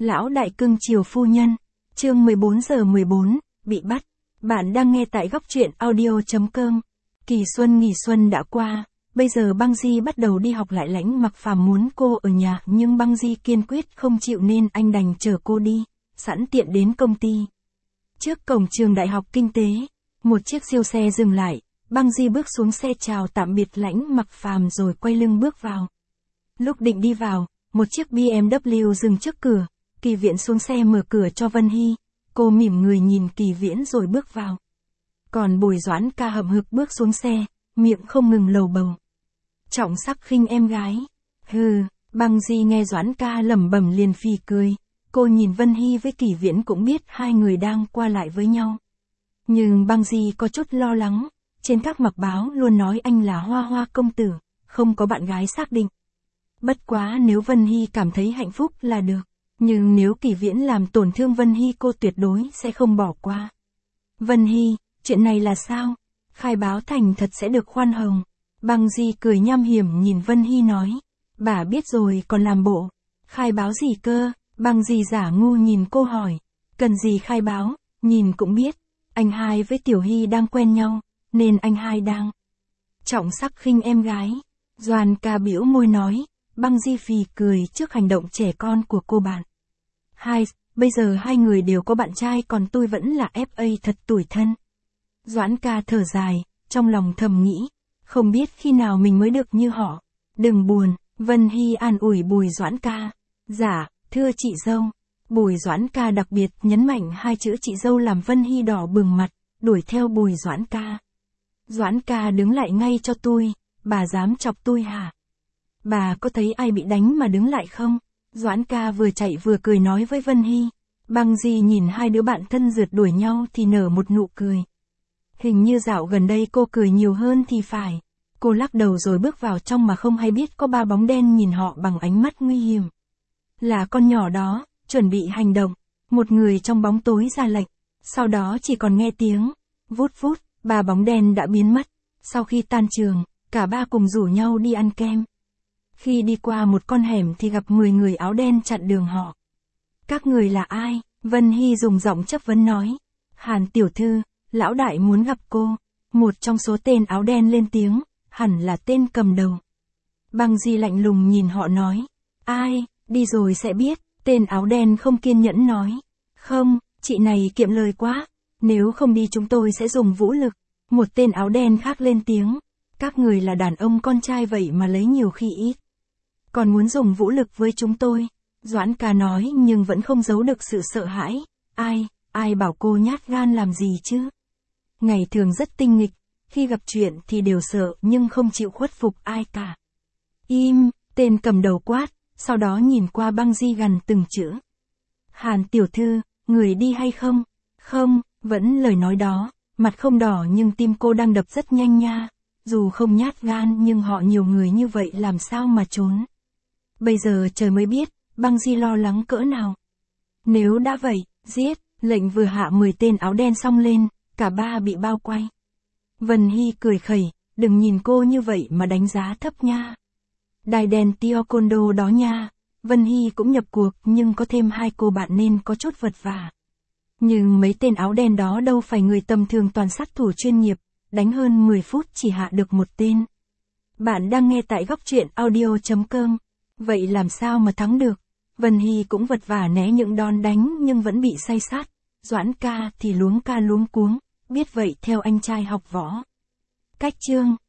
Lão đại cưng chiều phu nhân. Chương 14:14, bị bắt. Bạn đang nghe tại góc truyện audio.com. Kỳ nghỉ xuân đã qua, bây giờ Băng Di bắt đầu đi học lại. Lãnh Mặc Phàm muốn cô ở nhà nhưng Băng Di kiên quyết không chịu nên anh đành chở cô đi, sẵn tiện đến công ty. Trước cổng trường Đại học Kinh tế, một chiếc siêu xe dừng lại, Băng Di bước xuống xe chào tạm biệt Lãnh Mặc Phàm rồi quay lưng bước vào. Lúc định đi vào, một chiếc BMW dừng trước cửa, Kỳ Viễn xuống xe mở cửa cho Vân Hy, cô mỉm người nhìn Kỳ Viễn rồi bước vào. Còn Bùi Doãn Ca hậm hực bước xuống xe, miệng không ngừng lầu bầu. Trọng Sắc khinh em gái. Hừ, Băng Di nghe Doãn Ca lẩm bẩm liền phì cười, cô nhìn Vân Hy với Kỳ Viễn cũng biết hai người đang qua lại với nhau. Nhưng Băng Di có chút lo lắng, trên các mặt báo luôn nói anh là Hoa Hoa công tử, không có bạn gái xác định. Bất quá nếu Vân Hy cảm thấy hạnh phúc là được, nhưng nếu Kỳ Viễn làm tổn thương Vân Hy cô tuyệt đối sẽ không bỏ qua. Vân Hy, chuyện này là sao? Khai báo thành thật sẽ được khoan hồng. Băng Di cười nham hiểm nhìn Vân Hy nói, bà biết rồi còn làm bộ. Khai báo gì cơ? Băng Di giả ngu nhìn cô hỏi, cần gì khai báo, nhìn cũng biết, anh hai với Tiểu Hy đang quen nhau, nên anh hai đang. Trọng Sắc khinh em gái. Doãn Ca bĩu môi nói. Băng Di phì cười trước hành động trẻ con của cô bạn. Bây giờ hai người đều có bạn trai còn tôi vẫn là FA thật tủi thân. Doãn Ca thở dài, trong lòng thầm nghĩ, không biết khi nào mình mới được như họ. Đừng buồn, Vân Hy an ủi Bùi Doãn Ca. Dạ, thưa chị dâu. Bùi Doãn Ca đặc biệt nhấn mạnh hai chữ chị dâu làm Vân Hy đỏ bừng mặt, đuổi theo Bùi Doãn Ca. Doãn Ca đứng lại ngay cho tôi, bà dám chọc tôi hả? Bà có thấy ai bị đánh mà đứng lại không? Doãn Ca vừa chạy vừa cười nói với Vân Hy. Băng Di nhìn hai đứa bạn thân rượt đuổi nhau thì nở một nụ cười. Hình như dạo gần đây cô cười nhiều hơn thì phải. Cô lắc đầu rồi bước vào trong mà không hay biết có ba bóng đen nhìn họ bằng ánh mắt nguy hiểm. Là con nhỏ đó, chuẩn bị hành động. Một người trong bóng tối ra lệnh. Sau đó chỉ còn nghe tiếng. Vút vút, ba bóng đen đã biến mất. Sau khi tan trường, cả ba cùng rủ nhau đi ăn kem. Khi đi qua một con hẻm thì gặp 10 người áo đen chặn đường họ. Các người là ai? Vân Hy dùng giọng chất vấn nói. Hàn tiểu thư, lão đại muốn gặp cô. Một trong số tên áo đen lên tiếng, hẳn là tên cầm đầu. Băng Di lạnh lùng nhìn họ nói. Ai, đi rồi sẽ biết. Tên áo đen không kiên nhẫn nói. Không, chị này kiệm lời quá. Nếu không đi chúng tôi sẽ dùng vũ lực. Một tên áo đen khác lên tiếng. Các người là đàn ông con trai vậy mà lấy nhiều khi ít. Còn muốn dùng vũ lực với chúng tôi. Doãn Ca nói nhưng vẫn không giấu được sự sợ hãi. Ai bảo cô nhát gan làm gì chứ? Ngày thường rất tinh nghịch, khi gặp chuyện thì đều sợ nhưng không chịu khuất phục ai cả. Im, tên cầm đầu quát, sau đó nhìn qua Băng Di gằn từng chữ. Hàn tiểu thư, người đi hay không? Không, vẫn lời nói đó, mặt không đỏ nhưng tim cô đang đập rất nhanh nha. Dù không nhát gan nhưng họ nhiều người như vậy làm sao mà trốn. Bây giờ trời mới biết, Băng Di lo lắng cỡ nào. Nếu đã vậy, giết, lệnh vừa hạ 10 tên áo đen xong lên, cả ba bị bao quay. Vân Hy cười khẩy, đừng nhìn cô như vậy mà đánh giá thấp nha. Đài đèn Tiokondo đó nha. Vân Hy cũng nhập cuộc nhưng có thêm hai cô bạn nên có chút vật vả. Nhưng mấy tên áo đen đó đâu phải người tầm thường toàn sát thủ chuyên nghiệp, đánh hơn 10 phút chỉ hạ được một tên. Bạn đang nghe tại góc truyện audio.com. Vậy làm sao mà thắng được? Vân Hy cũng vật vả né những đòn đánh nhưng vẫn bị say sát. Doãn Ca thì luống ca luống cuống, biết vậy theo anh trai học võ. Cách chương